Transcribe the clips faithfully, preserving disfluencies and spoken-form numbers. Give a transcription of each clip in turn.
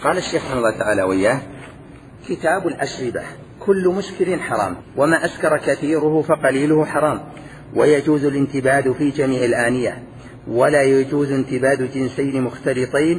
قال الشيخ رحمه الله تعالى وإياه: كتاب الأشربة: كل مسكر حرام، وما أسكر كثيره فقليله حرام، ويجوز الانتباد في جميع الآنية، ولا يجوز انتباد جنسين مختلطين،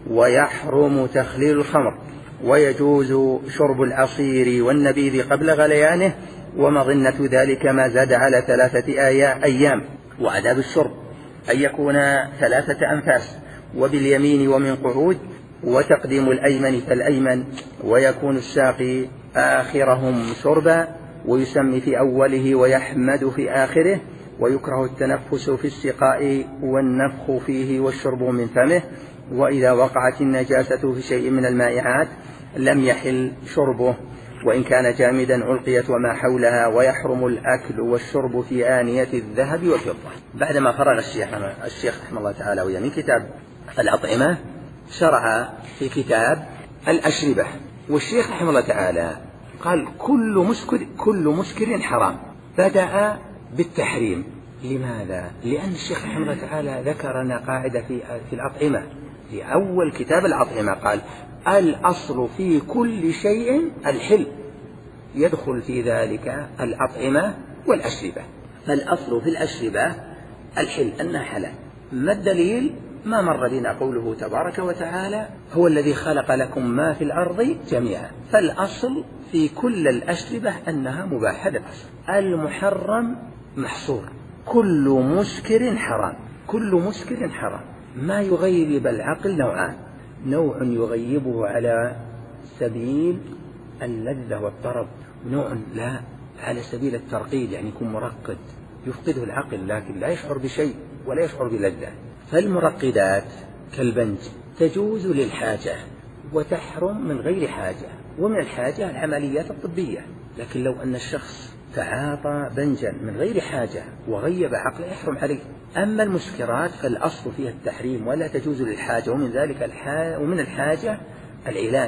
ويحرم تخليل الخمر، ويجوز شرب العصير والنبيذ قبل غليانه، ومظنة ذلك ما زاد على ثلاثة أيام. وآداب الشرب أن يكون ثلاثة أنفاس، وباليمين ومن قعود، وتقديم الأيمن فالأيمن، ويكون الساقي آخرهم شربا، ويسمي في أوله ويحمد في آخره، ويكره التنفس في السقاء والنفخ فيه والشرب من فمه. وإذا وقعت النجاسة في شيء من المائعات لم يحل شربه، وإن كان جامدا ألقيت وما حولها. ويحرم الأكل والشرب في آنية الذهب والفضة. بعدما فرغ الشيخ الشيخ رحمه الله تعالى ويا من كتاب الأطعمة، شرع في كتاب الأشربة. والشيخ رحمه الله تعالى قال: كل مسكر كل مسكر حرام. بدأ بالتحريم. لماذا؟ لأن الشيخ رحمه الله تعالى ذكر لنا قاعدة في في الأطعمة. في أول كتاب الأطعمة قال: الأصل في كل شيء الحل، يدخل في ذلك الأطعمة والأشربة. فالأصل في الأشربة الحل، أنها حلال. ما الدليل؟ ما مر بنا قوله تبارك وتعالى: هو الذي خلق لكم ما في الأرض جميعا. فالأصل في كل الأشربة أنها مباحة بالأصل. المحرم محصور. كل مسكر حرام. كل مسكر حرام. ما يغيب العقل نوعان: نوع يغيبه على سبيل اللذة والطرب، ونوع لا على سبيل الترقيد، يعني يكون مرقد يفقده العقل لكن لا يشعر بشيء ولا يشعر بلذة. فالمرقدات كالبنج تجوز للحاجة وتحرم من غير حاجة، ومن الحاجة العمليات الطبية. لكن لو أن الشخص تعاطى بنجا من غير حاجة وغيب عقله يحرم عليه. أما المسكرات فالأصل فيها التحريم ولا تجوز للحاجة، ومن ذلك الحاجة ومن الحاجة العلاج،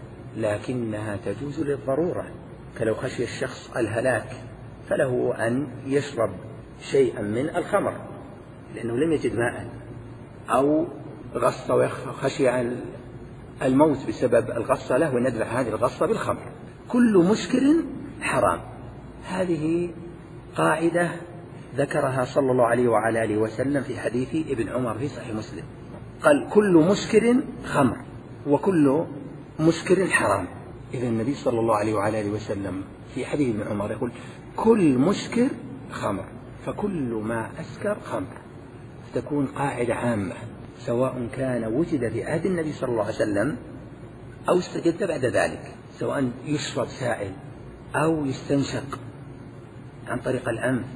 لكنها تجوز للضرورة. فلو خشي الشخص الهلاك فله أن يشرب شيئا من الخمر لأنه لم يجد ماء، أو غص وخشي عن الموت بسبب الغصة له وندفع هذه الغصة بالخمر. كل مسكر حرام. هذه قاعدة ذكرها صلى الله عليه وعلى آله وسلم في حديث ابن عمر في صحيح مسلم. قال: كل مسكر خمر، وكل مسكر حرام. إذا النبي صلى الله عليه وعلى آله وسلم في حديث ابن عمر يقول: كل مسكر خمر، فكل ما أسكر خمر. تكون قاعدة عامة سواء كان وجد في عهد النبي صلى الله عليه وسلم أو استجد بعد ذلك، سواء يشرب سائل أو يستنشق عن طريق الأنف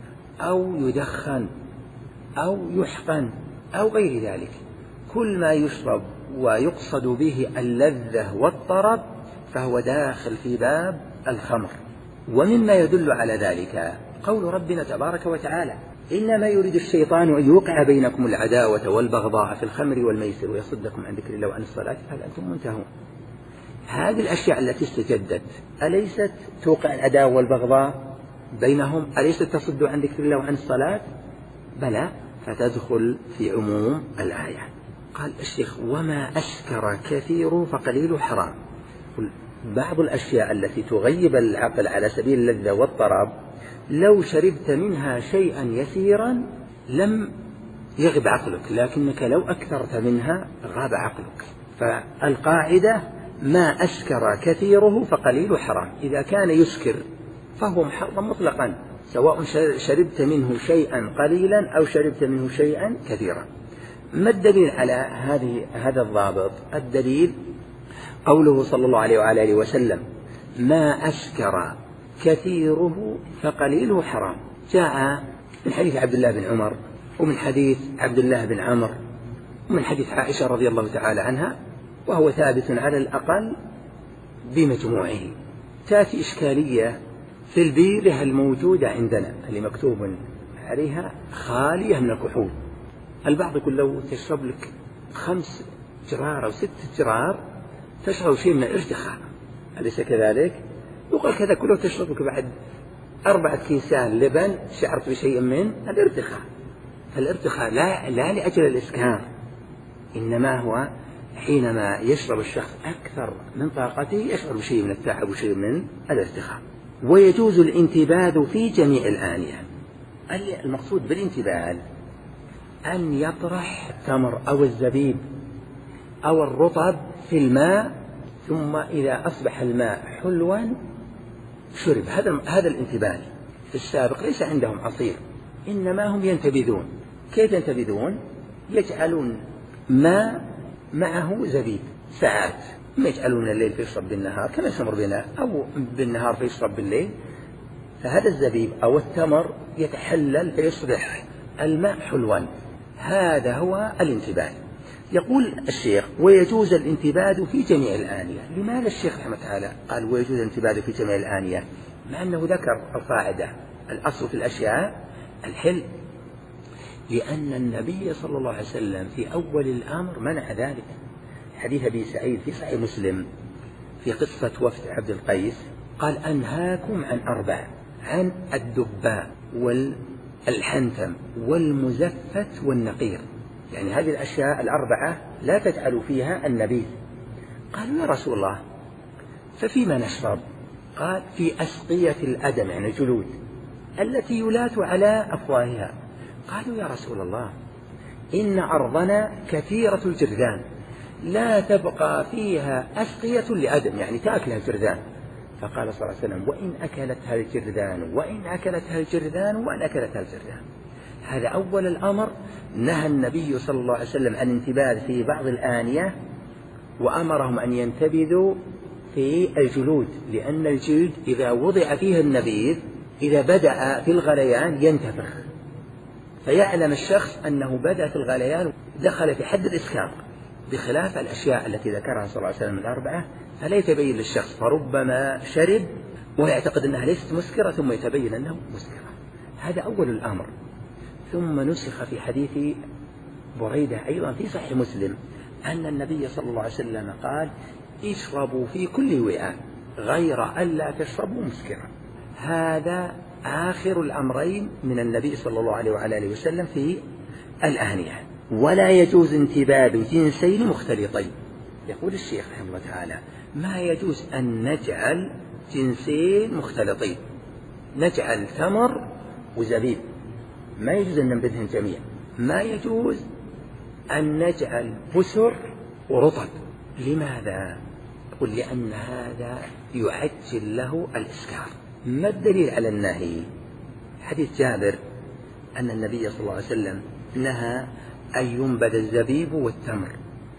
أو يدخن أو يحقن أو غير ذلك. كل ما يشرب ويقصد به اللذة والطرب فهو داخل في باب الخمر. ومما يدل على ذلك قول ربنا تبارك وتعالى: إنما يريد الشيطان أن يوقع بينكم العداوة والبغضاء في الخمر والميسر ويصدكم عن ذكر الله وعن الصلاة فهل أنتم منتهون. هذه الأشياء التي استجدت أليست توقع العداوة والبغضاء بينهم؟ أليست تصد عن ذكر الله وعن الصلاة؟ بلى، فتدخل في عموم الآية. قال الشيخ: وما أسكر كثير فقليل حرام. بعض الأشياء التي تغيب العقل على سبيل اللذة والطرب لو شربت منها شيئا يسيرا لم يغب عقلك، لكنك لو أكثرت منها غاب عقلك. فالقاعدة: ما أسكر كثيره فقليل حرام. إذا كان يسكر فهو محرم مطلقا، سواء شربت منه شيئا قليلا أو شربت منه شيئا كثيرا. ما الدليل على هذه هذا الضابط؟ الدليل قوله صلى الله عليه وعلى آله وسلم: ما أسكر كثيره فقليله حرام. جاء من حديث عبد الله بن عمر، ومن حديث عبد الله بن عمرو، ومن حديث عائشة رضي الله تعالى عنها، وهو ثابت على الأقل بمجموعه. تأتي إشكالية في البيرة الموجودة عندنا اللي مكتوب عليها خالية من الكحول. البعض يقول لو تشرب لك خمس جرار أو ست جرار تشعر شيء من الارتخاء، أليس كذلك؟ يقول كذا كله تشرب لك بعد أربعة كيسان لبن شعرت بشيء من الارتخاء. فالارتخاء لا, لا لأجل الإسكار، إنما هو حينما يشرب الشخص أكثر من طاقته يشعر بشيء من التعب وشيء من الارتخاء. ويجوز الانتباذ في جميع الآنية. المقصود بالانتباذ أن يطرح التمر أو الزبيب أو الرطب في الماء، ثم إذا أصبح الماء حلوا شرب. هذا هذا الانتباذ. في السابق ليس عندهم عصير، إنما هم ينتبذون. كيف ينتبذون؟ يجعلون ماء معه زبيب ساعات، ما يجعلون من الليل فيشرب بالنهار كما يشرب بنا، أو بالنهار فيشرب بالليل. فهذا الزبيب أو التمر يتحلل فيصبح الماء حلوا. هذا هو الانتباذ. يقول الشيخ: ويجوز الانتباذ في جميع الآنية. لماذا الشيخ رحمه الله تعالى قال ويجوز الانتباذ في جميع الآنية مع أنه ذكر القاعدة الأصل في الأشياء الحل؟ لأن النبي صلى الله عليه وسلم في أول الأمر منع ذلك. حديث أبي سعيد في صحيح مسلم في قصة وفد عبد القيس قال: أنهاكم عن أربع: عن الدباء والحنتم والمزفت والنقير. يعني هذه الأشياء الأربعة لا تجعلوا فيها النبيذ. قالوا: يا رسول الله ففيما نشرب؟ قال: في أسقية الأدم، يعني الجلود التي يلات على أفواهها. قالوا: يا رسول الله إن أرضنا كثيرة الجرذان لا تبقى فيها أسقية لأدم، يعني تأكلها الجرذان. فقال صلى الله عليه وسلم: وإن أكلتها الجرذان وإن أكلتها الجرذان وإن أكلتها الجرذان. هذا أول الأمر. نهى النبي صلى الله عليه وسلم عن الانتباذ في بعض الآنية، وأمرهم أن ينتبذوا في الجلود، لأن الجلد إذا وضع فيه النبيذ إذا بدأ في الغليان ينتفخ، فيعلم الشخص أنه بدأ في الغليان دخل في حد الإسكار، بخلاف الأشياء التي ذكرها صلى الله عليه وسلم الأربعة فلا يتبين للشخص، فربما شرب ويعتقد أنها ليست مسكرة ثم يتبين أنه مسكرة. هذا أول الأمر. ثم نسخ في حديث بريدة أيضا في صحيح مسلم أن النبي صلى الله عليه وسلم قال: اشربوا في كل وعاء غير ألا تشربوا مسكرا. هذا آخر الأمرين من النبي صلى الله عليه وعلى آله وسلم في الآنية. ولا يجوز انتباذ جنسين مختلطين. يقول الشيخ رحمه الله تعالى: ما يجوز أن نجعل جنسين مختلطين، نجعل تمر وزبيب، ما يجوز أن ننبذهم جميعا. ما يجوز أن نجعل بسر ورطب. لماذا؟ يقول: لأن هذا يعجل له الإسكار. ما الدليل على النهي؟ حديث جابر أن النبي صلى الله عليه وسلم نهى أن ينبذ الزبيب والتمر،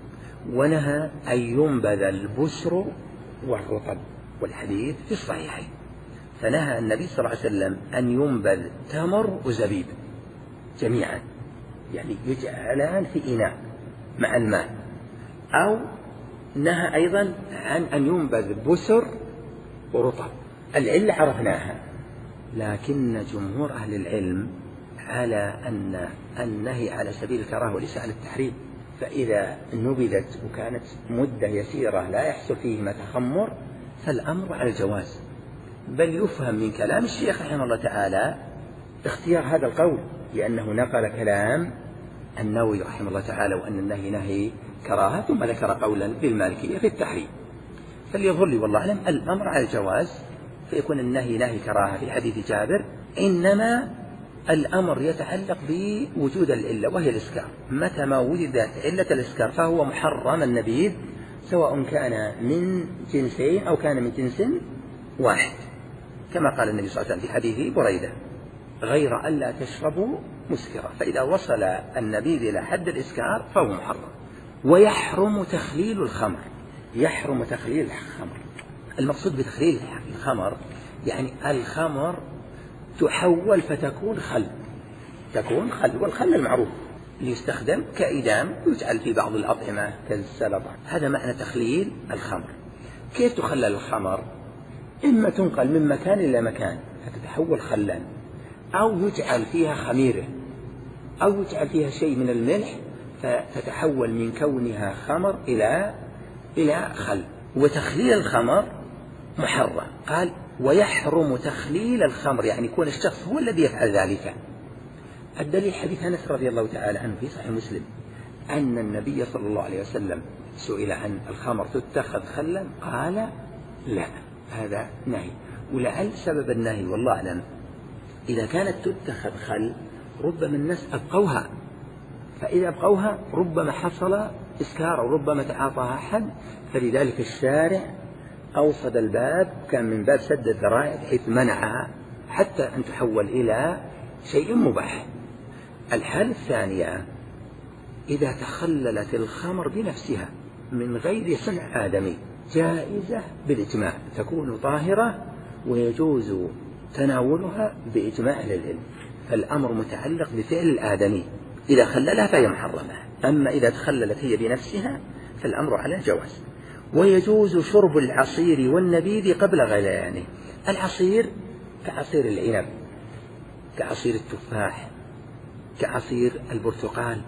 ونهى أن ينبذ البسر والرطب، والحديث في الصحيحين. فنهى النبي صلى الله عليه وسلم أن ينبذ تمر وزبيب جميعا، يعني يجعلان في إناء مع الماء، أو نهى أيضا عن أن ينبذ بسر ورطب. العلة عرفناها، لكن جمهور أهل العلم على أن النهي على سبيل الكراهة وليس على التحريم. فإذا نبذت وكانت مدة يسيرة لا يحصل فيهما تخمر فالأمر على الجواز. بل يفهم من كلام الشيخ رحمه الله تعالى اختيار هذا القول، لأنه نقل كلام النووي رحمه الله تعالى وأن النهي نهي كراهة، ثم ذكر قولا للمالكية في التحريم. فليظهر لي والله أعلم الأمر على الجواز، فيكون النهي نهي كراهة في حديث جابر، إنما الأمر يتعلق بوجود العلة وهي الإسكار. متى ما وجدت علة الإسكار فهو محرم النبيذ، سواء كان من جنسين أو كان من جنس واحد، كما قال النبي صلى الله عليه وسلم في حديث بريدة: غير ألا تشربوا مسكرة. فإذا وصل النبيذ إلى حد الإسكار فهو محرم. ويحرم تخليل الخمر. يحرم تخليل الخمر. المقصود بتخليل الخمر يعني الخمر تحول فتكون خل، تكون خل، والخل المعروف ليستخدم كإدام، يجعل في بعض الأطعمة كالسلطة. هذا معنى تخليل الخمر. كيف تخلل الخمر؟ إما تنقل من مكان إلى مكان فتتحول خلا، أو يجعل فيها خميرة، أو يجعل فيها شيء من الملح فتتحول من كونها خمر إلى إلى خل. وتخليل الخمر محرم. قال: ويحرم تخليل الخمر، يعني يكون الشخص هو الذي يفعل ذلك. الدليل حديث أنس رضي الله تعالى عنه في صحيح مسلم أن النبي صلى الله عليه وسلم سئل عن الخمر تتخذ خلا قال لا، هذا نهي. ولعل سبب النهي والله أعلم إذا كانت تتخذ خل ربما الناس أبقوها، فإذا أبقوها ربما حصل إسكار أو ربما تعاطاها أحد، فلذلك الشارع أوصد الباب، كان من باب سد الذرائع بحيث منعها حتى أن تحول إلى شيء مباح. الحالة الثانية إذا تخللت الخمر بنفسها من غير صنع آدمي جائزة بالإجماع، تكون طاهرة ويجوز تناولها بإجماع أهل العلم، فالأمر متعلق بفعل الآدمي، إذا خللها فهي محرمة، أما إذا تخللت هي بنفسها فالأمر على جواز. ويجوز شرب العصير والنبيذ قبل غليانه. العصير كعصير العنب، كعصير التفاح، كعصير البرتقال،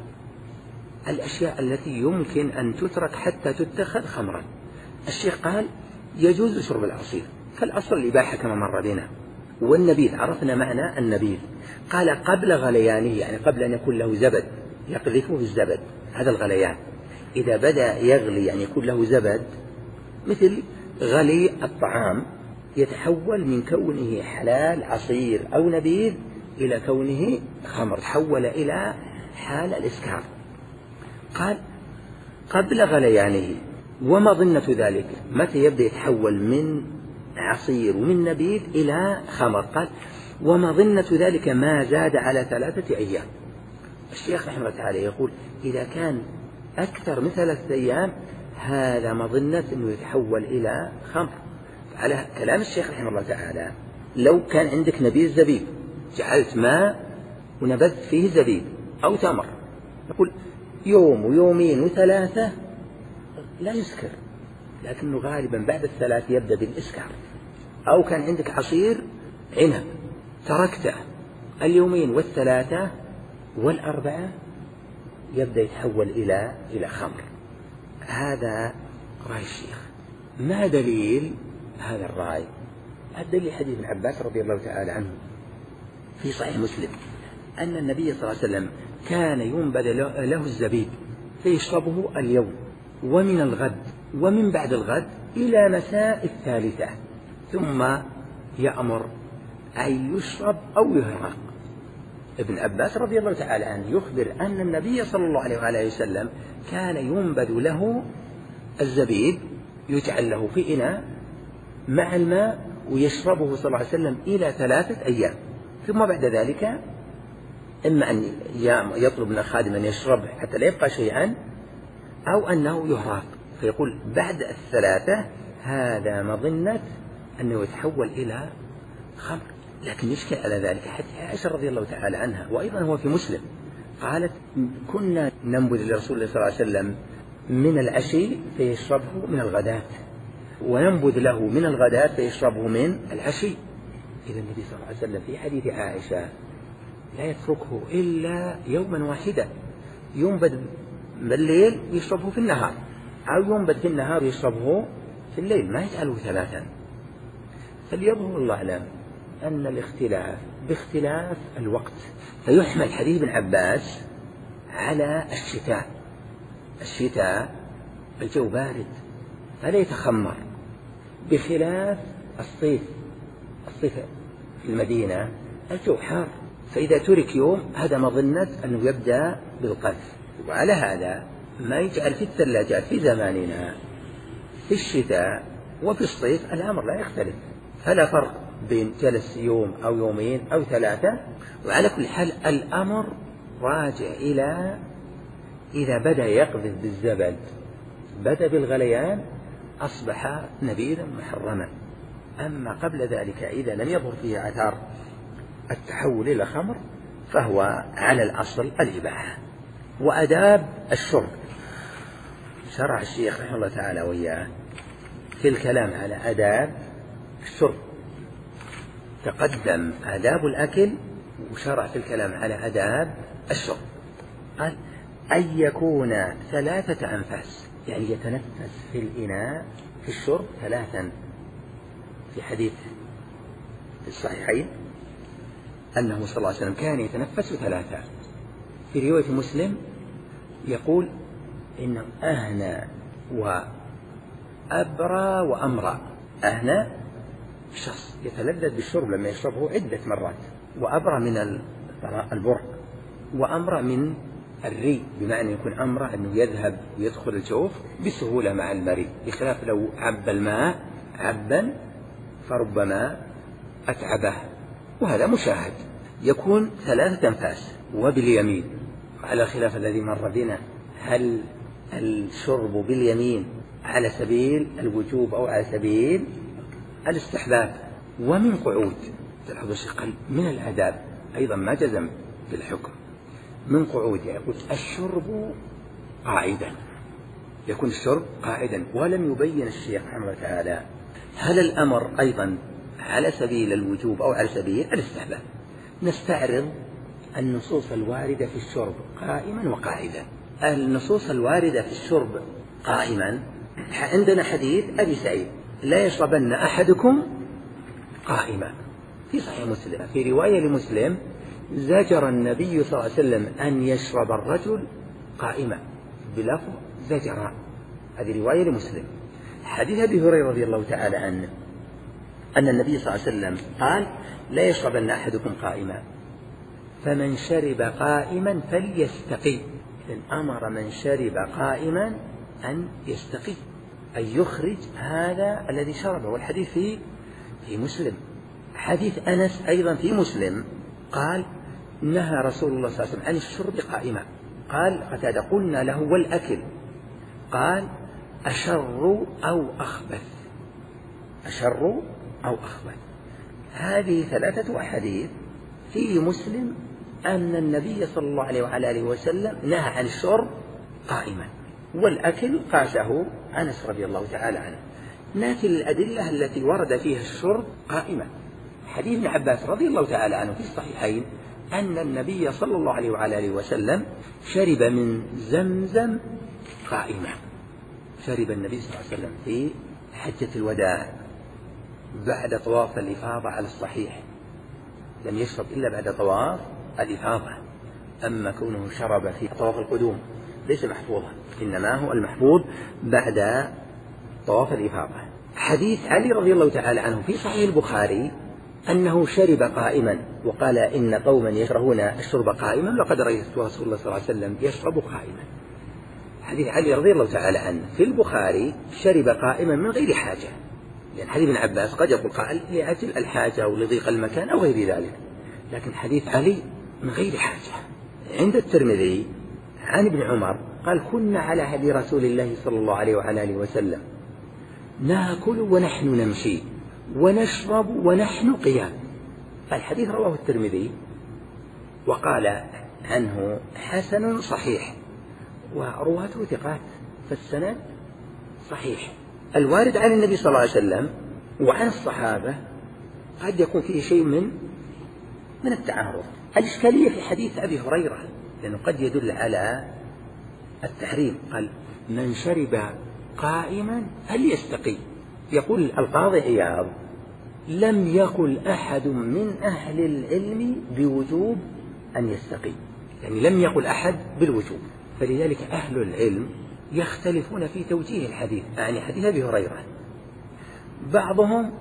الأشياء التي يمكن أن تترك حتى تتخذ خمرا. الشيخ قال يجوز شرب العصير، فالأصل الإباحة كما مر بنا. والنبيذ عرفنا معنى النبيذ، قال قبل غليانه، يعني قبل أن يكون له زبد يقذفه بالزبد، هذا الغليان. إذا بدأ يغلي يعني يكون له زبد، مثل غلي الطعام يتحول من كونه حلال عصير أو نبيذ إلى كونه خمر، تحول إلى حال الإسكار. قال قبل غليانه. ومظنة ذلك متى يبدأ يتحول من عصير ومن نبيذ إلى خمر؟ قال ومظنة ذلك ما زاد على ثلاثة أيام. الشيخ رحمه الله تعالى يقول إذا كان أكثر من ثلاثة أيام هذا مظنة أنه يتحول إلى خمر. على كلام الشيخ رحمه الله تعالى لو كان عندك نبيذ زبيب جعلت ماء ونبذت فيه زبيب أو تمر، يقول يوم ويومين وثلاثة لا يسكر، لكنه غالبا بعد الثلاث يبدأ بالإسكار. أو كان عندك عصير عنب تركته اليومين والثلاثة والأربعة يبدأ يتحول إلى إلى خمر. هذا رأي الشيخ. ما دليل هذا الرأي؟ الدليل حديث ابن عباس رضي الله تعالى عنه في صحيح مسلم أن النبي صلى الله عليه وسلم كان ينبذ له الزبيب فيشربه اليوم ومن الغد ومن بعد الغد إلى مساء الثالثة، ثم يأمر أن يشرب أو يهرق. ابن عباس رضي الله تعالى عنه يخبر أن النبي صلى الله عليه وآله وسلم كان ينبذ له الزبيب، يجعل له في إناء مع الماء ويشربه صلى الله عليه وسلم إلى ثلاثة أيام، ثم بعد ذلك إما أن يطلب من الخادم أن يشرب حتى لا يبقى شيئا أو أنه يهراق، فيقول بعد الثلاثة هذا مظنة أنه يتحول إلى خمر. لكن يشكل على ذلك حتى عائشة رضي الله تعالى عنها، وأيضا هو في مسلم، قالت كنا ننبذ لرسول الله صلى الله عليه وسلم من العشي فيشربه من الغداة، وننبذ له من الغداة فيشربه من العشي. إذا النبي صلى الله عليه وسلم في حديث عائشة لا يتركه إلا يوما واحدا، ينبذ بالليل ويشربه في النهار، أو ينبذ في النهار ويشربه في الليل، ما يجعله ثلاثا. فليظهر الله أعلم أن الاختلاف باختلاف الوقت، فيحمل حديث ابن عباس على الشتاء. الشتاء الجو بارد فلا يتخمر، بخلاف الصيف. الصيف في المدينة الجو حار، فإذا ترك يوم هذا مظنة أنه يبدأ بالقذف. وعلى هذا ما يجعل في الثلاجات في زماننا في الشتاء وفي الصيف الأمر لا يختلف، فلا فرق بين جلس يوم أو يومين أو ثلاثة. وعلى كل حال الأمر راجع إلى إذا بدأ يقذف بالزبد بدأ بالغليان أصبح نبيذا محرما، أما قبل ذلك إذا لم يظهر فيه آثار التحول إلى خمر فهو على الأصل الإباحة. وأداب الشرب شرع الشيخ رحمه الله تعالى وإياه في الكلام على أداب الشرب. تقدم آداب الأكل وشرع في الكلام على أداب الشرب. قال أن يكون ثلاثة أنفاس، يعني يتنفس في الإناء في الشرب ثلاثا، في حديث في الصحيحين أنه صلى الله عليه وسلم كان يتنفس ثلاثة. في رواية مسلم يقول إن أهنى وأبرى وأمرى. هنا شخص يتلذذ بالشرب لما يشربه عدة مرات، وأبرى من البر، وأمرى من الري، بمعنى يكون أمرى أنه يذهب ويدخل الجوف بسهولة مع المريء، بخلاف لو عب الماء عبا فربما أتعبه، وهذا مشاهد. يكون ثلاثة أنفاس وباليمين، على خلاف الذي مر بنا، هل الشرب باليمين على سبيل الوجوب أو على سبيل الاستحباب. ومن قعود، تلاحظوا شيء من الآداب أيضا ما جزم بالحكم، من قعود يقول الشرب قاعدا، يكون الشرب قاعدا، ولم يبين الشيخ رحمه الله تعالى هل الأمر أيضا على سبيل الوجوب أو على سبيل الاستحباب. نستعرض النصوص الواردة في الشرب قائما وقاعدا. النصوص الواردة في الشرب قائما، عندنا حديث أبي سعيد لا يشربن أحدكم قائما في صحيح مسلم. في رواية لمسلم زجر النبي صلى الله عليه وسلم أن يشرب الرجل قائما بلفظ زجر، هذه رواية لمسلم. حديث أبي هريرة رضي الله تعالى عنه أن النبي صلى الله عليه وسلم قال لا يشربن أحدكم قائما فمن شرب قائما فليستقي. أمر من شرب قائما أن يستقي، أن يخرج هذا الذي شربه. والحديث في في مسلم. حديث أنس أيضا في مسلم قال نهى رسول الله صلى الله عليه وسلم عن الشرب قائما. قال قتادة قلنا له والأكل، قال أشر أو أخبث، أشر أو أخبث. هذه ثلاثة أحاديث في مسلم أن النبي صلى الله عليه وعلى آله وسلم نهى عن الشرب قائما، والأكل قاسه أنس رضي الله تعالى عنه. ناتي الأدلة التي ورد فيها الشرب قائما. حديث ابن عباس رضي الله تعالى عنه في الصحيحين أن النبي صلى الله عليه وعلى آله وسلم شرب من زمزم قائما. شرب النبي صلى الله عليه وسلم في حجة الوداع بعد طواف الإفاضة على الصحيح، لم يشرب إلا بعد طواف الإفاضة. أما كونه شرب في طواف القدوم ليس محفوظا، إنما هو المحفوظ بعد طواف الإفاضة. حديث علي رضي الله تعالى عنه في صحيح البخاري أنه شرب قائما، وقال إن قوما يكرهون الشرب قائما لقد رأيت رسول الله صلى الله عليه وسلم يشرب قائما. حديث علي رضي الله تعالى عنه في البخاري شرب قائما من غير حاجة، لأن حديث ابن عباس قد يقول قائل لأجل الحاجة أو لضيق المكان أو غير ذلك، لكن حديث علي من غير حاجة. عند الترمذي عن ابن عمر قال كنا على هدي رسول الله صلى الله عليه وعلى آله وسلم ناكل ونحن نمشي ونشرب ونحن قيام. الحديث رواه الترمذي وقال عنه حسن صحيح، ورواته ثقات، فالسند صحيح. الوارد عن النبي صلى الله عليه وسلم وعن الصحابة قد يكون فيه شيء من من التعارض. الإشكالية في حديث أبي هريرة لأنه قد يدل على التحريم. قال من شرب قائما فليستقي. يقول القاضي عياض لم يقل أحد من أهل العلم بوجوب أن يستقي، يعني لم يقل أحد بالوجوب، فلذلك أهل العلم يختلفون في توجيه الحديث، يعني حديث أبي هريرة. بعضهم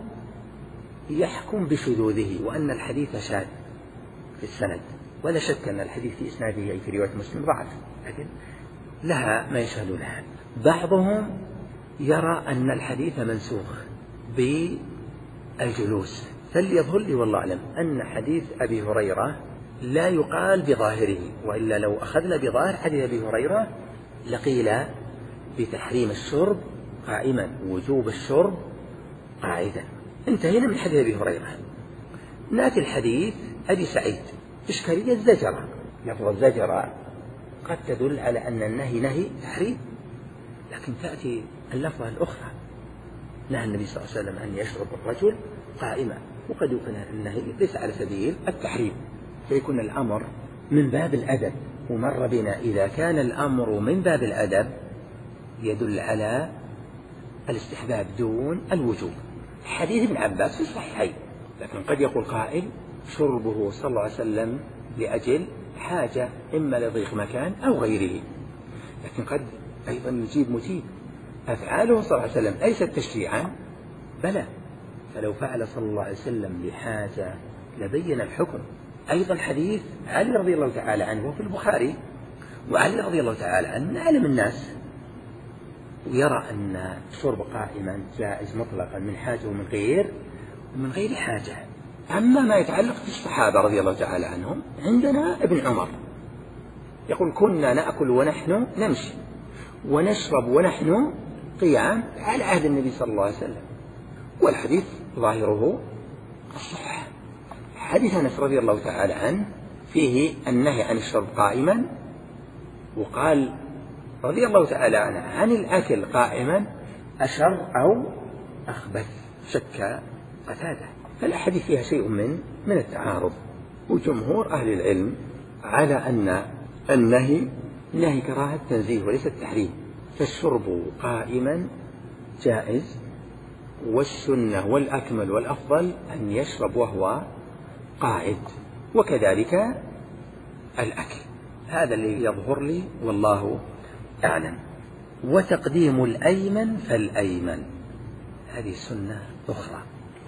يحكم بشذوذه وأن الحديث شاذ في السند، ولا شك أن الحديث في إسناده أي في رواية مسلم ضعف، لكن لها ما يشهد لها. بعضهم يرى أن الحديث منسوخ بالجلوس، فليظهر لي والله أعلم أن حديث أبي هريرة لا يقال بظاهره، وإلا لو أخذنا بظاهر حديث أبي هريرة لقيل بتحريم الشرب قائما ووجوب الشرب قاعدا. انتهينا من حديث أبي هريرة. نأتي الحديث أبي سعيد. إشكالية الزجرة، لفظ الزجرة قد تدل على أن النهي نهي تحريم، لكن تأتي اللفظة الأخرى نهى النبي صلى الله عليه وسلم أن يشرب الرجل قائما، وقد يكون النهي ليس على سبيل التحريم، فيكون الأمر من باب الأدب. ومر بنا إذا كان الأمر من باب الأدب يدل على الاستحباب دون الوجوب. حديث ابن عباس في الصحيحين، لكن قد يقول قائل شربه صلى الله عليه وسلم لأجل حاجة إما لضيق مكان أو غيره، لكن قد أيضا يجيب مجيب أفعاله صلى الله عليه وسلم ليست تشريعا؟ بلى، فلو فعل صلى الله عليه وسلم لحاجة لبين الحكم. أيضا حديث علي رضي الله تعالى عنه في البخاري، وعلي رضي الله تعالى عنه من أعلم الناس، ويرى أن الشرب قائما جائز مطلقا من حاجة ومن غير ومن غير حاجة. أما ما يتعلق بالصحابة رضي الله تعالى عنهم، عندنا ابن عمر يقول كنا نأكل ونحن نمشي ونشرب ونحن قيام على عهد النبي صلى الله عليه وسلم، والحديث ظاهره الصحة. حديث أنس رضي الله تعالى عنه فيه النهي عن الشرب قائما، وقال رضي الله تعالى عنه عن الأكل قائما أشر أو أخبث، شك قتادة. فالأحاديث فيها شيء من من التعارض، وجمهور أهل العلم على أن النهي نهي كراهة تنزيه وليس التحريم، فالشرب قائما جائز، والسنة والأكمل والأفضل أن يشرب وهو قاعد، وكذلك الأكل. هذا اللي يظهر لي والله أعلم. وتقديم الأيمن فالأيمن، هذه سنة أخرى،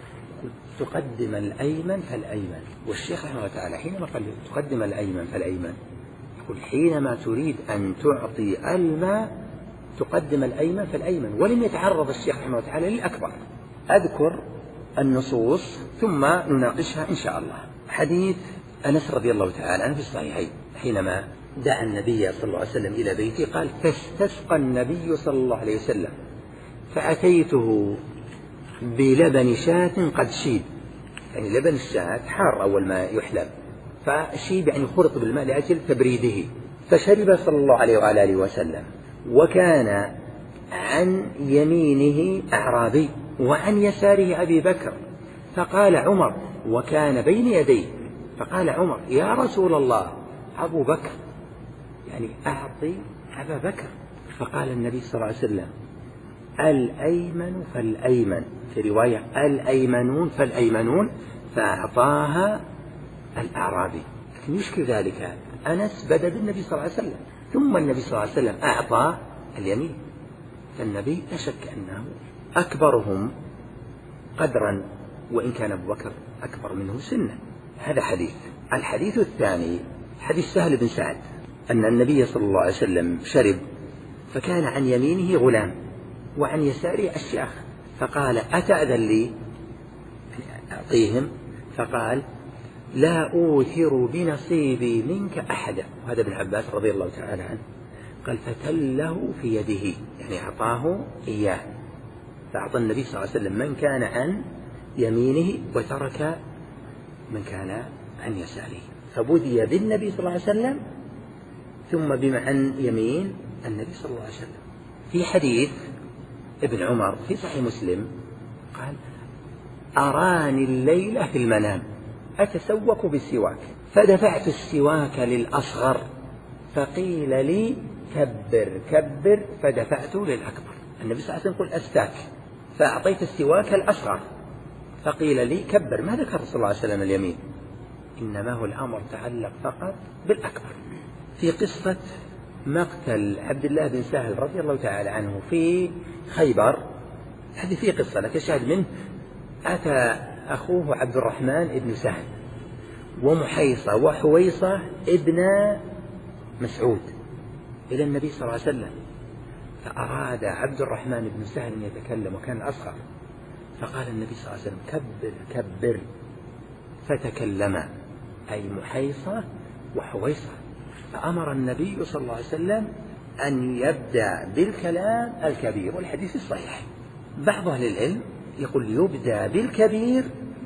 تقدم الأيمن فالأيمن. والشيخ رحمه الله تعالى حينما قال تقدم الأيمن فالأيمن، يقول حينما تريد أن تعطي الماء تقدم الأيمن فالأيمن، ولم يتعرض الشيخ رحمه الله تعالى للأكبر. أذكر النصوص ثم نناقشها إن شاء الله. حديث أنس رضي الله تعالى عنه في الصحيحين، حينما دعا النبي صلى الله عليه وسلم إلى بيته قال فاستسقى النبي صلى الله عليه وسلم فأتيته بلبن شاة قد شيب، يعني لبن الشاة حار أول ما يحلب، فشيب يعني خلط بالماء لأجل تبريده، فشرب صلى الله عليه وعلى آله وسلم. وكان عن يمينه أعرابي وعن يساره أبي بكر، فقال عمر، وكان بين يديه، فقال عمر يا رسول الله أبو بكر، يعني أعطي أبا بكر. فقال النبي صلى الله عليه وسلم الأيمن فالأيمن، في رواية الأيمنون فالأيمنون، فأعطاها الأعرابي. لكن يشكل ذلك أنس بدأ بالنبي صلى الله عليه وسلم، ثم النبي صلى الله عليه وسلم أعطى اليمين، فالنبي لا شك أنه أكبرهم قدرا، وإن كان أبو بكر أكبر منه سنا. هذا حديث. الحديث الثاني حديث سهل بن سعد أن النبي صلى الله عليه وسلم شرب، فكان عن يمينه غلام وعن يساره الشيخ، فقال أتأذن لي أعطيهم؟ فقال لا أوثر بنصيبي منك أحدا. وهذا ابن عباس رضي الله تعالى عنه قال فتله في يده، يعني أعطاه إياه، فأعطى النبي صلى الله عليه وسلم من كان عن يمينه وترك من كان عن يساره، فبدي بالنبي صلى الله عليه وسلم ثم بمن يمين النبي صلى الله عليه وسلم. في حديث ابن عمر في صحيح مسلم قال أراني الليلة في المنام أتسوك بالسواك، فدفعت السواك للأصغر فقيل لي كبر كبر، فدفعت للأكبر. النبي صلى الله عليه وسلم يقول أستاك، فأعطيت السواك الأصغر فقيل لي كبر، ما ذكر صلى الله عليه وسلم اليمين، إنما هو الأمر تعلق فقط بالأكبر. في قصة مقتل عبد الله بن سهل رضي الله تعالى عنه في خيبر، هذه في قصة لك شاهد منه، أتى أخوه عبد الرحمن بن سهل ومحيصة وحويصة ابن مسعود إلى النبي صلى الله عليه وسلم، فأراد عبد الرحمن بن سهل أن يتكلم وكان أصغر، فقال النبي صلى الله عليه وسلم كبر كبر، فتكلما أي محيصة وحويصة، فأمر النبي صلى الله عليه وسلم أن يبدأ بالكلام الكبير، والحديث الصحيح. بعض أهل العلم يقول يبدأ بالكبير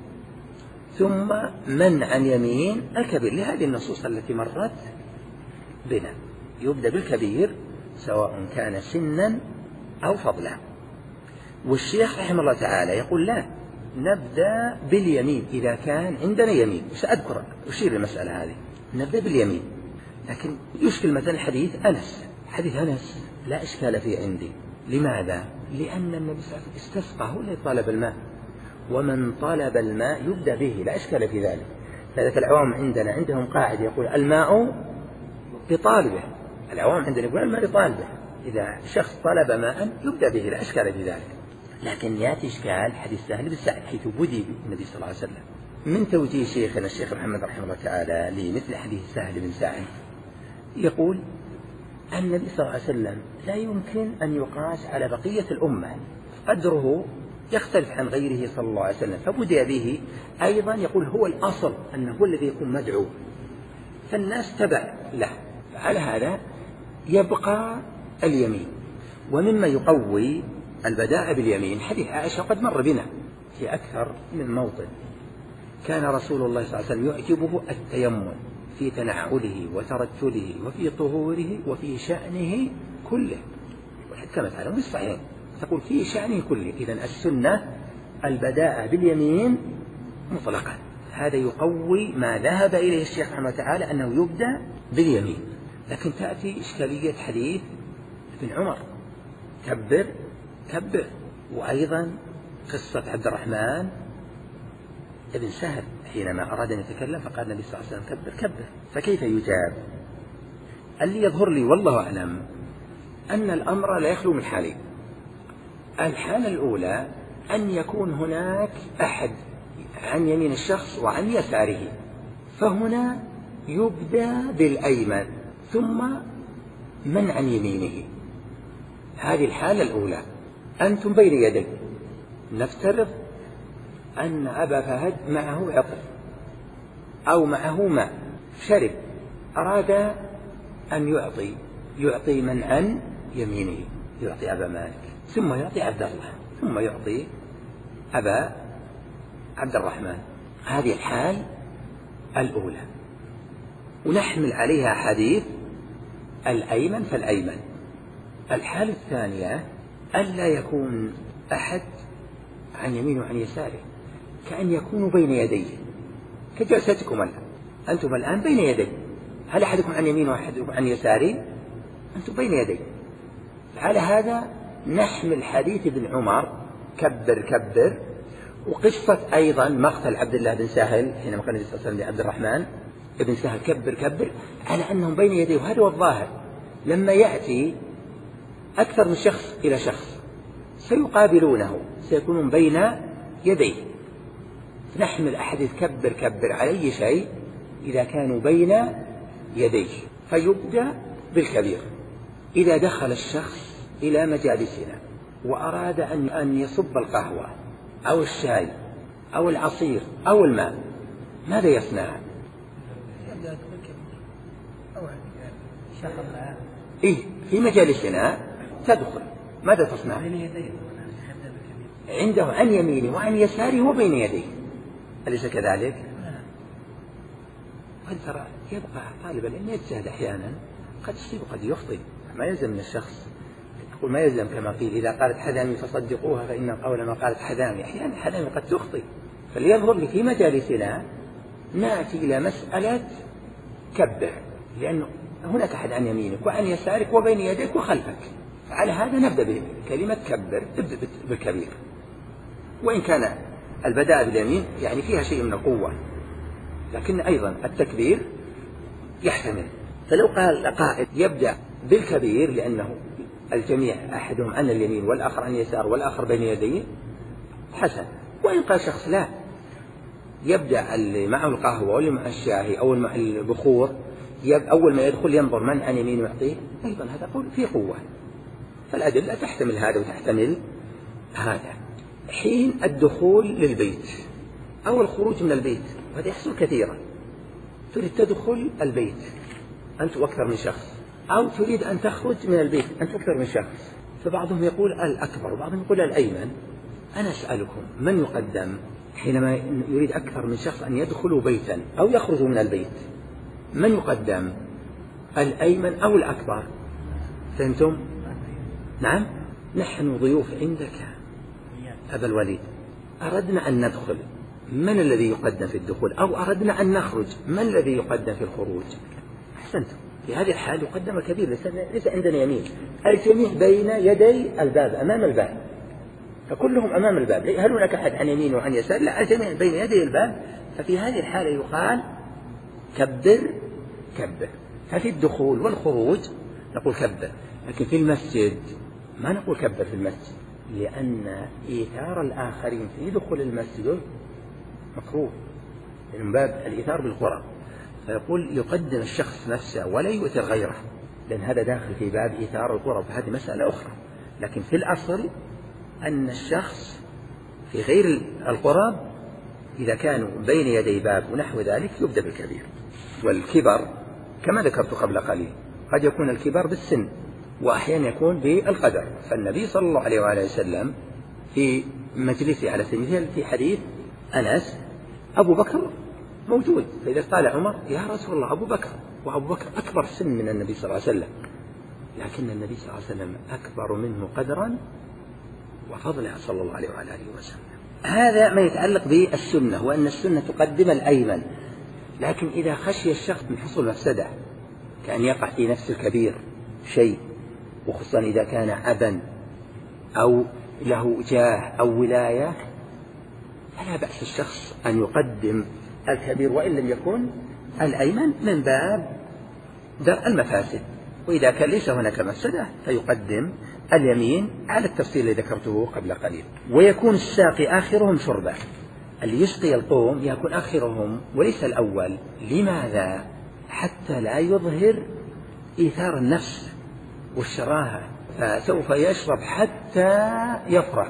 ثم من عن يمين الكبير، لهذه النصوص التي مرت بنا، يبدأ بالكبير سواء كان سنا أو فضلا. والشيخ رحمه الله تعالى يقول لا، نبدأ باليمين إذا كان عندنا يمين، وسأذكر أشير المسألة هذه، نبدأ باليمين. لكن يشكل مثلا حديث أنس، حديث أنس لا إشكال فيه عندي. لماذا؟ لأن النبي صلى الله عليه وسلم استسقى، هو اللي طلب الماء، ومن طلب الماء يبدأ به، لا إشكال في ذلك. لذلك العوام عندنا عندهم قاعدة يقول الماء لطالبه، العوام عندنا يقول الماء لطالبه، إذا شخص طلب ماء يبدأ به، لا إشكال في ذلك. لكن يأتي إشكال حديث سهل بن سعد حيث بدي بالنبي صلى الله عليه وسلم. من توجيه شيخنا الشيخ محمد رحمه الله تعالى لمثل حديث سهل بن سعد يقول أن النبي صلى الله عليه وسلم لا يمكن أن يقاس على بقية الأمة، قدره يختلف عن غيره صلى الله عليه وسلم، فبدأ به أيضا يقول هو الأصل أنه هو الذي يكون مدعو، فالناس تبع له. على هذا يبقى اليمين. ومما يقوي البداء باليمين حديث عائشة قد مر بنا في أكثر من موطن، كان رسول الله صلى الله عليه وسلم يعجبه التيمم في تنعله وترتله وفي طهوره وفي شأنه كله، وحد كما تعلم في الصحيح تقول في شأنه كله. إذن السنة البداء باليمين مطلقا، هذا يقوي ما ذهب إليه الشيخ رحمه الله تعالى أنه يبدأ باليمين. لكن تأتي إشكالية حديث ابن عمر كبر كبر، وأيضا قصة عبد الرحمن ابن سهل حينما أراد أن يتكلم فقال النبي صلى الله عليه وسلم كبر كبر، فكيف يجاب؟ اللي يظهر لي والله أعلم أن الأمر لا يخلو من حالين. الحالة الأولى أن يكون هناك أحد عن يمين الشخص وعن يساره، فهنا يبدأ بالأيمن ثم من عن يمينه. هذه الحالة الأولى. أنتم بين يدي، نفترض أن أبا فهد معه عطر أو معه ماء شرب، أراد أن يعطي يعطي من عن يمينه، يعطي أبا مالك ثم يعطي عبد الله ثم يعطي أبا عبد الرحمن. هذه الحال الأولى، ونحمل عليها حديث الأيمن فالأيمن. الحالة الثانية ألا يكون أحد عن يمينه وعن يساره، كأن يكونوا بين يديه كجلستكم الآن. أنتم الآن بين يدي، هل أحدكم عن يمينه وأحدكم عن يساره؟ أنتم بين يدي. على هذا نحمل حديث ابن عمر كبر كبر، وقصة أيضا مقتل عبد الله بن سهل حينما قال النبي صلى الله عليه وسلم لعبد الرحمن ابن سهل كبر كبر، على أنهم بين يديه. وهذا هو الظاهر، لما يأتي أكثر من شخص إلى شخص سيقابلونه سيكونون بين يديه. نحمل أحاديث كبر كبر على أي شيء إذا كانوا بين يديه، فيبدأ بالكبير. إذا دخل الشخص إلى مجالسنا وأراد أن يصب القهوة أو الشاي أو العصير أو الماء، ماذا يصنع؟ إيه في مجالسنا تدخل، ماذا تصنع؟ عنده عن يمينه وعن يساره وبين يديه، أليس كذلك؟ قد ترى يبقى طالب العلم يجتهد أحيانا، قد يصيب قد يخطئ، ما يلزم من الشخص. أقول ما يلزم كما قيل إذا قالت حذامي فصدقوها فإن القول ما قالت حذامي، أحيانا حذامي قد تخطئ. فليظهر لي في مجالسنا نأتي إلى مسألة كبر، لأنه هناك أحد عن يمينك وعن يسارك وبين يديك وخلفك، على هذا نبدأ بكلمة كبر، ابدأ بالكبير. وإن كان البداء باليمين يعني فيها شيء من القوة، لكن أيضا التكبير يحتمل. فلو قال قائد يبدأ بالكبير لأنه الجميع أحدهم عن اليمين والآخر عن اليسار والآخر بين يديه حسن. وإن قال شخص لا، يبدأ اللي معه القهوة واللي معه الشاي أو مع البخور أول ما يدخل ينظر من عن يمينه ويعطيه، أيضا هذا قول فيه قوة. فالأدلة تحتمل هذا وتحتمل هذا. حين الدخول للبيت أو الخروج من البيت، وهذا يحصل كثيرا، تريد تدخل البيت أنت أكثر من شخص، أو تريد أن تخرج من البيت أنت أكثر من شخص، فبعضهم يقول الأكبر وبعضهم يقول الأيمن. أنا أسألكم من يقدم حينما يريد أكثر من شخص أن يدخلوا بيتا أو يخرجوا من البيت؟ من يقدم، الأيمن أو الأكبر؟ فهمتم؟ نعم. نحن ضيوف عندك أبا الوليد، أردنا أن ندخل، من الذي يقدم في الدخول؟ أو أردنا أن نخرج، من الذي يقدم في الخروج؟ أحسنتم. في هذه الحال يقدم الكبير، ليس عندنا يمين، الجميع بين يدي الباب أمام الباب، فكلهم أمام الباب، هل هناك أحد عن يمين وعن يسار؟ لا، الجميع بين يدي الباب. ففي هذه الحالة يقال كبر كبر. ففي الدخول والخروج نقول كبر، لكن في المسجد ما نقول كبر في المسجد، لأن إيثار الآخرين في دخول المسجد مكروه من باب الإيثار بالقرب، فيقول يقدم الشخص نفسه ولا يؤثر غيره، لأن هذا داخل في باب إيثار القرب، هذه مسألة أخرى. لكن في الأصل أن الشخص في غير القرب إذا كانوا بين يدي باب ونحو ذلك يبدأ بالكبير. والكبر كما ذكرت قبل قليل قد يكون الكبر بالسن وأحيانا يكون بالقدر. فالنبي صلى الله عليه وآله وسلم في مجلسه على سبيل المثال في حديث أنس أبو بكر موجود، فإذا قال عمر يا رسول الله أبو بكر، وأبو بكر أكبر سن من النبي صلى الله عليه وسلم، لكن النبي صلى الله عليه وسلم أكبر منه قدرا وفضلا صلى الله عليه وآله وسلم. هذا ما يتعلق بالسنة، وأن السنة تقدم الأيمن. لكن إذا خشي الشخص من حصول مفسدة كأن يقع في نفس الكبير شيء، وخصوصا إذا كان أبا أو له جاه أو ولاية، فلا بأس الشخص أن يقدم الكبير وإن لم يكن الأيمن من باب درء المفاسد. وإذا كان ليس هناك مفسدة فيقدم اليمين على التفصيل الذي ذكرته قبل قليل. ويكون الساقي آخرهم شربا، اللي يسقي القوم يكون آخرهم وليس الأول. لماذا؟ حتى لا يظهر إيثار النفس والشراهة، فسوف يشرب حتى يفرغ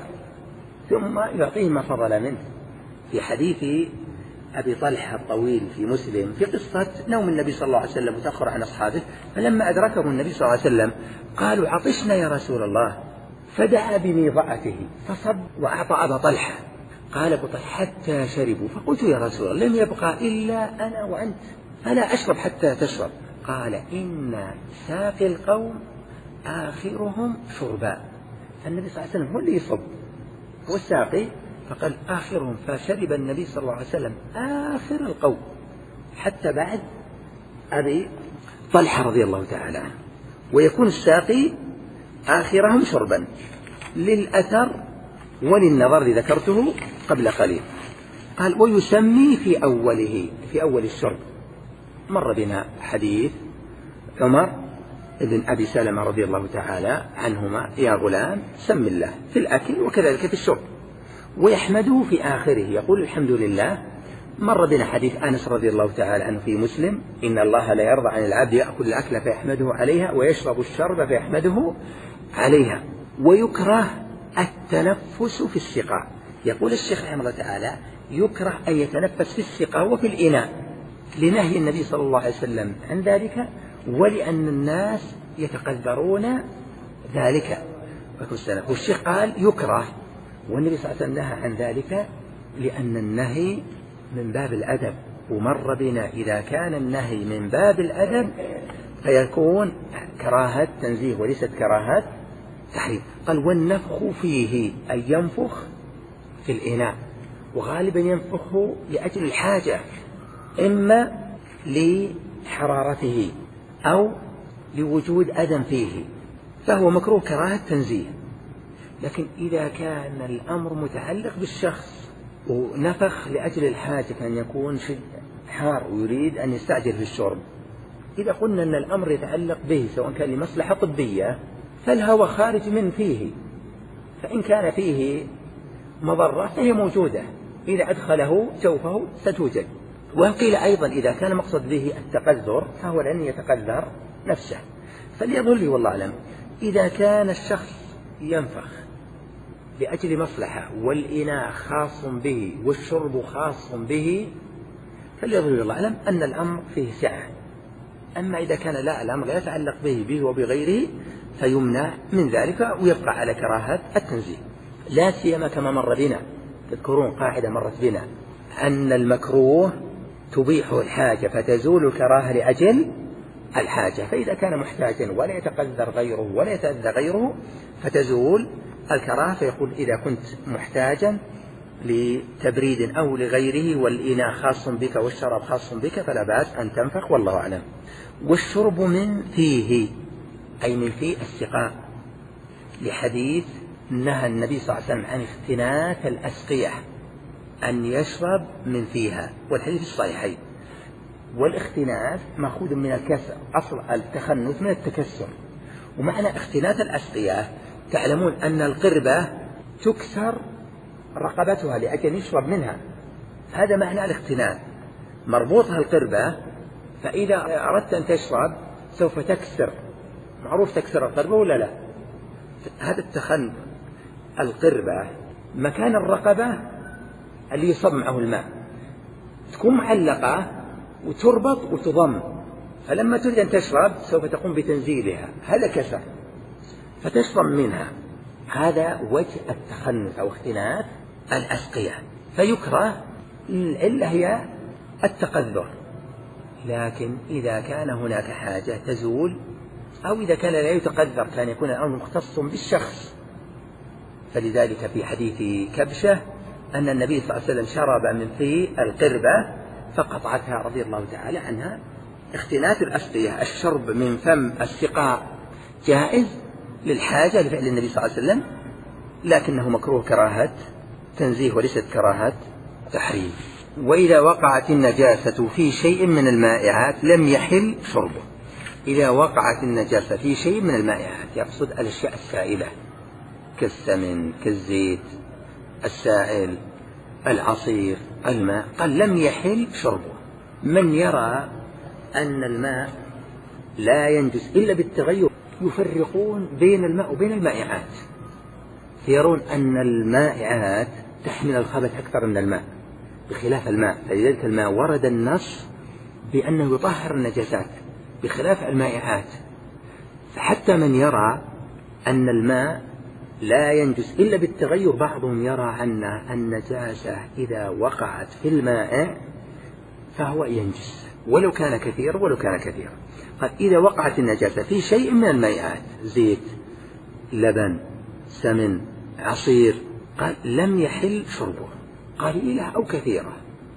ثم يعطيه ما فضل منه. في حديث أبي طلحة الطويل في مسلم في قصة نوم النبي صلى الله عليه وسلم متأخر عن أصحابه، فلما أدركه النبي صلى الله عليه وسلم قالوا عطشنا يا رسول الله، فدعا بميضأته فصب وأعطى أبا طلحة. قال أبو طلحة حتى شربوا، فقلت يا رسول الله لم يبقى إلا أنا وأنت، فلا أشرب حتى تشرب. قال إن ساقي القوم آخرهم شربا. فالنبي صلى الله عليه وسلم هو اللي يصب، هو الساقي، فقال آخرهم، فشرب النبي صلى الله عليه وسلم آخر القوم حتى بعد أبي طلحة رضي الله تعالى عنه. ويكون الساقي آخرهم شربا للأثر وللنظر الذي ذكرته قبل قليل. قال ويسمي في أوله، في أول الشرب. مر بنا حديث عمر ابن أبي سلمة رضي الله تعالى عنهما يا غلام سم الله في الأكل وكذلك في الشرب، ويحمده في آخره يقول الحمد لله. مر بنا حديث أنس رضي الله تعالى عنه في مسلم إن الله لا يرضى عن العبد يأكل الأكل فيحمده عليها ويشرب الشرب فيحمده عليها. ويكره التنفس في السقاء. يقول الشيخ رحمه الله تعالى يكره أن يتنفس في السقاء وفي الإناء لنهي النبي صلى الله عليه وسلم عن ذلك، ولأن الناس يتقدرون ذلك. والشيخ قال يكره، والنبي صلى الله عليه وسلم نهى عن ذلك لأن النهي من باب الأدب. ومر بنا إذا كان النهي من باب الأدب فيكون كراهة تنزيه وليست كراهة تحريم. قال والنفخ فيه أي ينفخ في الإناء، وغالبا ينفخه لأجل الحاجة، إما لحرارته أو لوجود أذى فيه، فهو مكروه كراهة تنزيه. لكن إذا كان الأمر متعلق بالشخص ونفخ لأجل الحاجة كان يكون شيء حار ويريد أن يستعجل في الشرب، إذا قلنا أن الأمر يتعلق به سواء كان لمصلحة طبية فالهواء خارج من فيه، فإن كان فيه مضرة فهي موجودة، إذا أدخله جوفه ستوجد. وقيل أيضا إذا كان مقصد به التقذر فهو لأن يتقذر نفسه. فليظل لي والله أعلم إذا كان الشخص ينفخ لأجل مصلحة والإناء خاص به والشرب خاص به فليظل لي والله أعلم أن الأمر فيه سعة. أما إذا كان لا الأمر لا يتعلق به به وبغيره فيمنع من ذلك ويبقى على كراهة التنزيه. لا سيما كما مر بنا، تذكرون قاعدة مرت بنا أن المكروه تبيحه الحاجة فتزول الكراهة لأجل الحاجة، فإذا كان محتاجا ولا يتقدر غيره ولا يتأذى غيره فتزول الكراهة. فيقول إذا كنت محتاجا لتبريد أو لغيره والإناء خاص بك والشراب خاص بك فلا بأس أن تنفخ والله أعلم. والشرب من فيه أي من فيه السقاء، لحديث نهى النبي صلى الله عليه وسلم عن اختناث الأسقية أن يشرب من فيها، والحديث الصحيحين. والاختناث مأخوذ من الكسر، أصل التخنث من التكسر، ومعنى اختناث الأسقية تعلمون أن القربة تكسر رقبتها لأجل يشرب منها، هذا معنى الاختناث، مربوطها القربة، فإذا أردت أن تشرب سوف تكسر، معروف تكسر القربة ولا لا؟ هذا التخن القربة مكان الرقبة اللي يصب معه الماء تكون معلقة وتربط وتضم، فلما تريد أن تشرب سوف تقوم بتنزيلها، هذا كسر فتشرب منها. هذا وجه التخنث أو اختناث الأسقية، فيكره، العلة هي التقذر. لكن إذا كان هناك حاجة تزول، أو إذا كان لا يتقذر كان يكون الأمر مختص بالشخص، فلذلك في حديث كبشة أن النبي صلى الله عليه وسلم شرب من في القربة فقطعتها رضي الله تعالى عنها. اختناث الأسقية، الشرب من فم السقاء جائز للحاجة لفعل النبي صلى الله عليه وسلم، لكنه مكروه كراهة تنزيه وليست كراهة تحريم. وإذا وقعت النجاسة في شيء من المائعات لم يحل شربه. إذا وقعت النجاسة في شيء من المائعات يقصد الأشياء السائلة كالسمن كالزيت السائل العصير الماء، قال لم يحل شربه. من يرى أن الماء لا ينجس إلا بالتغير يفرقون بين الماء وبين المائعات، يرون أن المائعات تحمل الخبث أكثر من الماء بخلاف الماء، فلذلك الماء ورد النص بأنه يطهر النجاسات بخلاف المائعات. فحتى من يرى أن الماء لا ينجس إلا بالتغير، بعضهم يرى أن النجاسة إذا وقعت في الماء فهو ينجس ولو كان كثير ولو كان كثير. قال إذا وقعت النجاسة في شيء من المائعات زيت لبن سمن عصير، قال لم يحل شربه، قليلة أو كثيرة،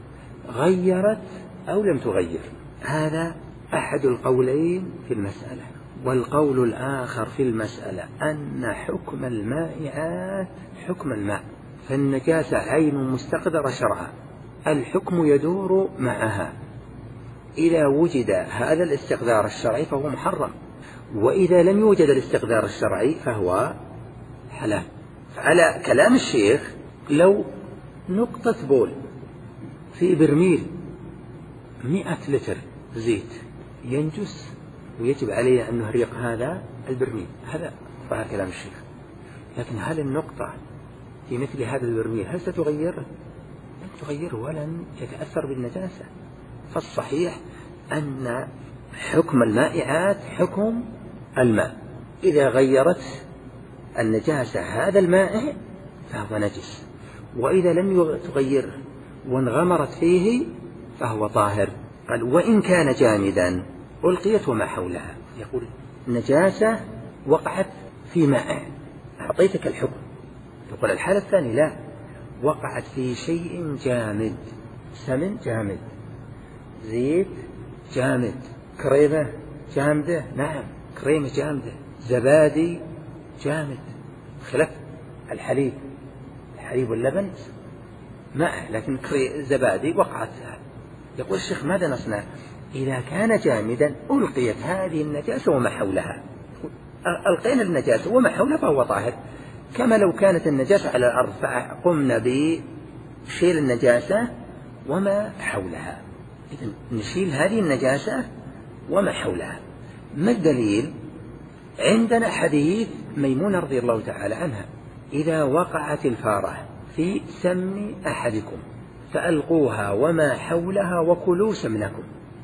غيرت أو لم تغير. هذا أحد القولين في المسألة. والقول الآخر في المسألة أن حكم المائعات حكم الماء، فالنجاسة عين مستقدرة شرعا، الحكم يدور معها، إذا وجد هذا الاستقدار الشرعي فهو محرم، وإذا لم يوجد الاستقدار الشرعي فهو حلال. فعلى كلام الشيخ لو نقطة بول في برميل مئة لتر زيت ينجس ويجب علينا أن نهريق هذا البرميل، هذا ظاهر كلام الشيخ. لكن هل النقطة في مثل هذا البرميل هل ستغيره؟ لن تغيره ولن يتأثر بالنجاسة. فالصحيح أن حكم المائعات حكم الماء، إذا غيرت النجاسة هذا المائع فهو نجس، وإذا لم تغيره وانغمرت فيه فهو طاهر. قال وإن كان جامدا ألقيت وما حولها. يقول نجاسة وقعت في ماء أعطيتك الحكم، يقول الحالة الثانية لا، وقعت في شيء جامد، سمن جامد زيت جامد كريمة جامدة، نعم كريمة جامدة، زبادي جامد، خلاف الحليب، الحليب واللبن ماء لكن زبادي وقعت. يقول الشيخ ماذا نصنع؟ إذا كان جامدا ألقيت هذه النجاسة وما حولها، ألقينا النجاسة وما حولها فهو طاهر، كما لو كانت النجاسة على الأرض فقمنا بشيل النجاسة وما حولها. إذن نشيل هذه النجاسة وما حولها. ما الدليل؟ عندنا حديث ميمونة رضي الله تعالى عنها إذا وقعت الفارة في سم أحدكم فألقوها وما حولها وكلوا سمنكم،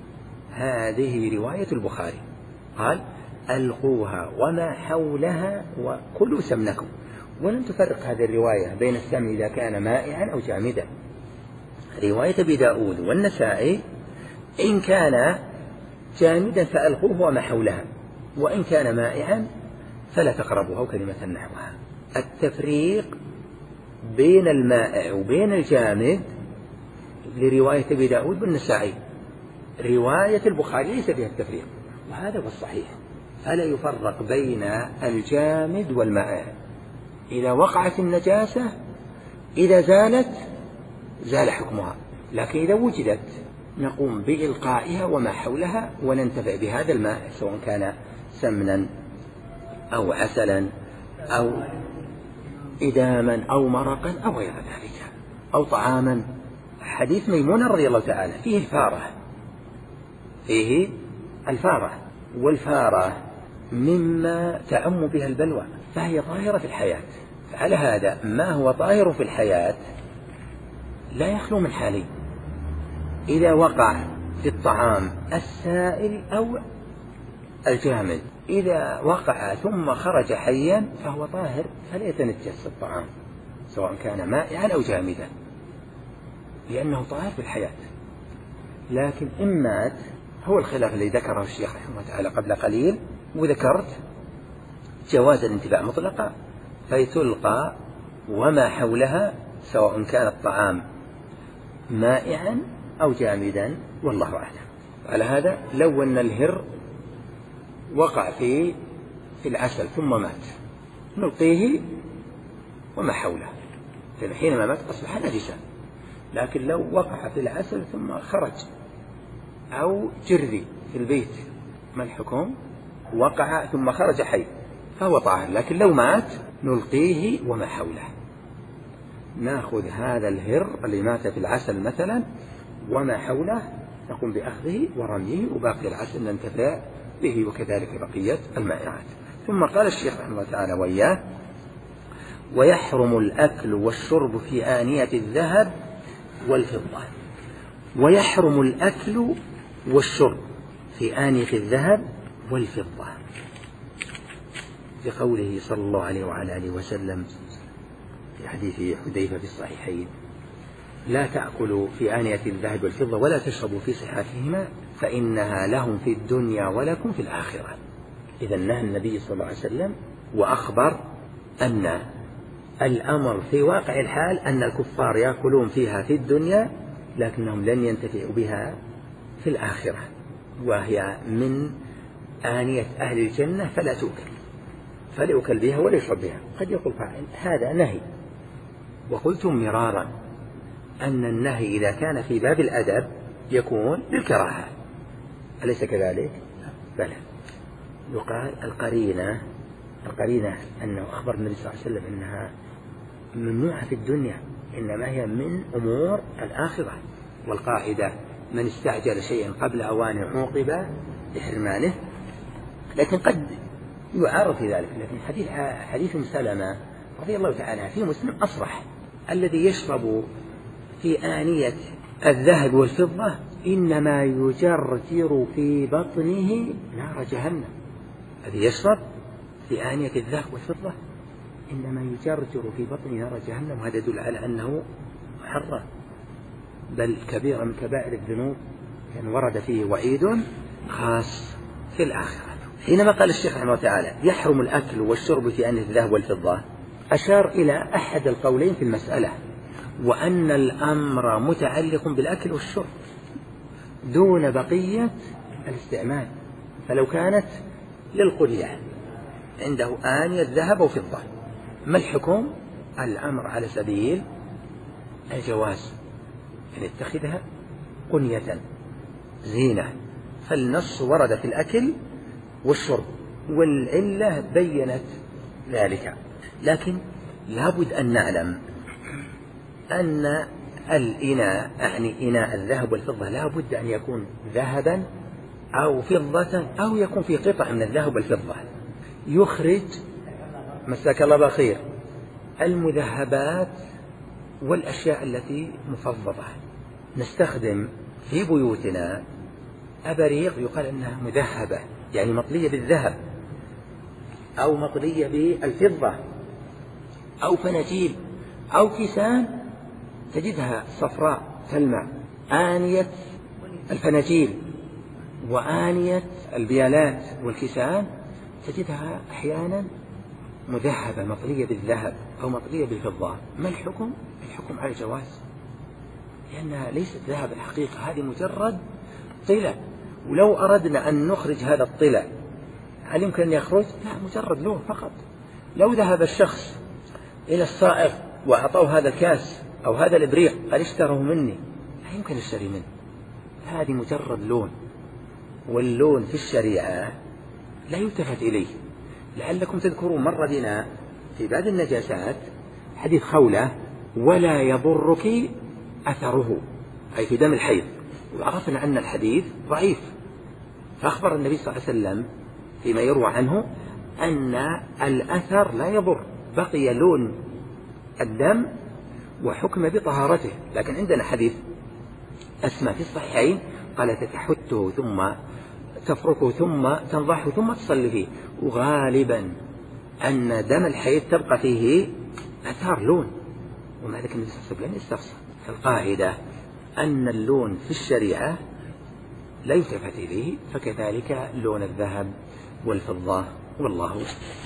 هذه رواية البخاري، قال ألقوها وما حولها وكلوا سمنكم، ولم تفرق هذه الرواية بين السمن إذا كان مائعا أو جامدا. رواية أبي داود والنسائي إن كان جامدا فألقوه وما حولها، وإن كان مائعا فلا تقربوها، وكلمة نحوها. التفريق بين المائع وبين الجامد لرواية أبي داود والنسائي، رواية البخاري ليس فيها التفريق، وهذا هو الصحيح، فلا يفرق بين الجامد والمائع. إذا وقعت النجاسة إذا زالت زال حكمها، لكن إذا وجدت نقوم بإلقائها وما حولها وننتفع بهذا الماء سواء كان سمنا أو عسلا أو إداما أو مرقا أو غير ذلك، أو طعاما. حديث ميمونة رضي الله تعالى فيه الفارة، فيه الفارة، والفارة مما تعم بها البلوى، فهي طاهرة في الحياة. على هذا ما هو طاهر في الحياة لا يخلو من حالين: إذا وقع في الطعام السائل أو الجامد. إذا وقع ثم خرج حيا فهو طاهر، فلا يتنجس الطعام سواء كان مائعا أو جامدا، لأنه طاهر في الحياة. لكن إن مات، هو الخلاف الذي ذكره الشيخ رحمه الله تعالى قبل قليل، وذكرت جواز الانتفاع مطلقا، فيتلقى وما حولها سواء كان الطعام مائعا أو جامدا، والله أعلم. على هذا لو أن الهر وقع في في العسل ثم مات نلقيه وما حوله، حينما مات أصبح نجسا. لكن لو وقع في العسل ثم خرج أو جرذي في البيت، ما الحكم؟ وقع ثم خرج حي فهو طاهر، لكن لو مات نلقيه وما حوله. نأخذ هذا الهر اللي مات في العسل مثلا وما حوله، نقوم بأخذه ورميه، وباقي العسل ننتفع به، وكذلك بقية المائعات. ثم قال الشيخ رحمه الله تعالى وإياه: ويحرم الأكل والشرب في آنية الذهب والفضة. ويحرم الأكل والشرب في آنية الذهب والفضة، لقوله صلى الله عليه وعلى آله وسلم في حديث حذيفة في الصحيحين: لا تأكلوا في آنية الذهب والفضة ولا تشربوا في صحافهما فإنها لهم في الدنيا ولكم في الآخرة. إذا نهى النبي صلى الله عليه وسلم وأخبر أن الأمر في واقع الحال أن الكفار يأكلون فيها في الدنيا لكنهم لن ينتفعوا بها في الآخرة، وهي من آنية أهل الجنة فلا تؤكل، فلا يؤكل بها ولا يشرب بها. قد يقول قائل هذا نهي، وقلت مرارا أن النهي إذا كان في باب الأدب يكون للكراهة، أليس كذلك؟ بلى، يقال القرينة القرينة أنه أخبر النبي صلى الله عليه وسلم أنها ممنوعة في الدنيا، إنما هي من أمور الآخرة. والقاعدة: من استعجل شيئا قبل أوانه عوقب بحرمانه. لكن قد يعارض في ذلك، لكن حديث حديث سلمة رضي الله تعالى في مسلم أصرح: الذي يشرب في آنية الذهب والفضة إنما يجرجر في بطنه نار جهنم. الذي يشرب في آنية الذهب والفضة إنما يجرجر في بطنه نار جهنم، وهذا يدل على أنه محرم، بل كبيرة من كبائر الذنوب، يعني ورد فيه وعيد خاص في الآخرة. حينما قال الشيخ رحمه الله تعالى: يحرم الأكل والشرب في آنية الذهب والفضة، أشار إلى أحد القولين في المسألة، وأن الأمر متعلق بالأكل والشرب دون بقية الاستعمال. فلو كانت للقلية عنده آنية ذهب وفضة، ما الحكم؟ الأمر على سبيل الجواز، أن يتخذها قنية زينة. فالنص ورد في الأكل والشرب، والعلة بينت ذلك. لكن لابد أن نعلم أن الإناء، يعني إناء الذهب والفضة، لابد أن يكون ذهبا أو فضة أو يكون في قطع من الذهب والفضة يخرج، مساك الله بالخير، المذهبات والأشياء التي مفضضة. نستخدم في بيوتنا أبريق يقال أنها مذهبة، يعني مطلية بالذهب أو مطلية بالفضة، أو فناجيل أو كيسان تجدها صفراء تلمع. آنية الفناجيل وآنية البيالات والكيسان تجدها أحيانا مذهبة مطلية بالذهب أو مطلية بالفضة. ما الحكم؟ الحكم على الجواز، لأنها ليست ذهب الحقيقة، هذه مجرد طلة. ولو أردنا أن نخرج هذا الطلة هل يمكن أن يخرج؟ لا، مجرد لون فقط. لو ذهب الشخص إلى الصائغ وأعطوه هذا الكاس أو هذا الإبريق قال اشتره مني، لا يمكن الشري منه، هذه مجرد لون. واللون في الشريعة لا يلتفت إليه، لعلكم تذكرون مر بنا في بعض النجاسات حديث خولة ولا يضرك أثره، أي في دم الحيض، وعرفنا أن الحديث ضعيف، فأخبر النبي صلى الله عليه وسلم فيما يروى عنه أن الأثر لا يضر، بقي لون الدم وحكم بطهارته. لكن عندنا حديث أسماء في الصحيحين قالت تحته ثم تفركه ثم تنضحه ثم تصلي فيه، وغالبا أن دم الحيض تبقى فيه أثار لون، ومع ذلك النبي صلى الله عليه وسلم يستفسر. فالقاعدة أن اللون في الشريعة لا يلتفت إليه، فكذلك لون الذهب والفضة، والله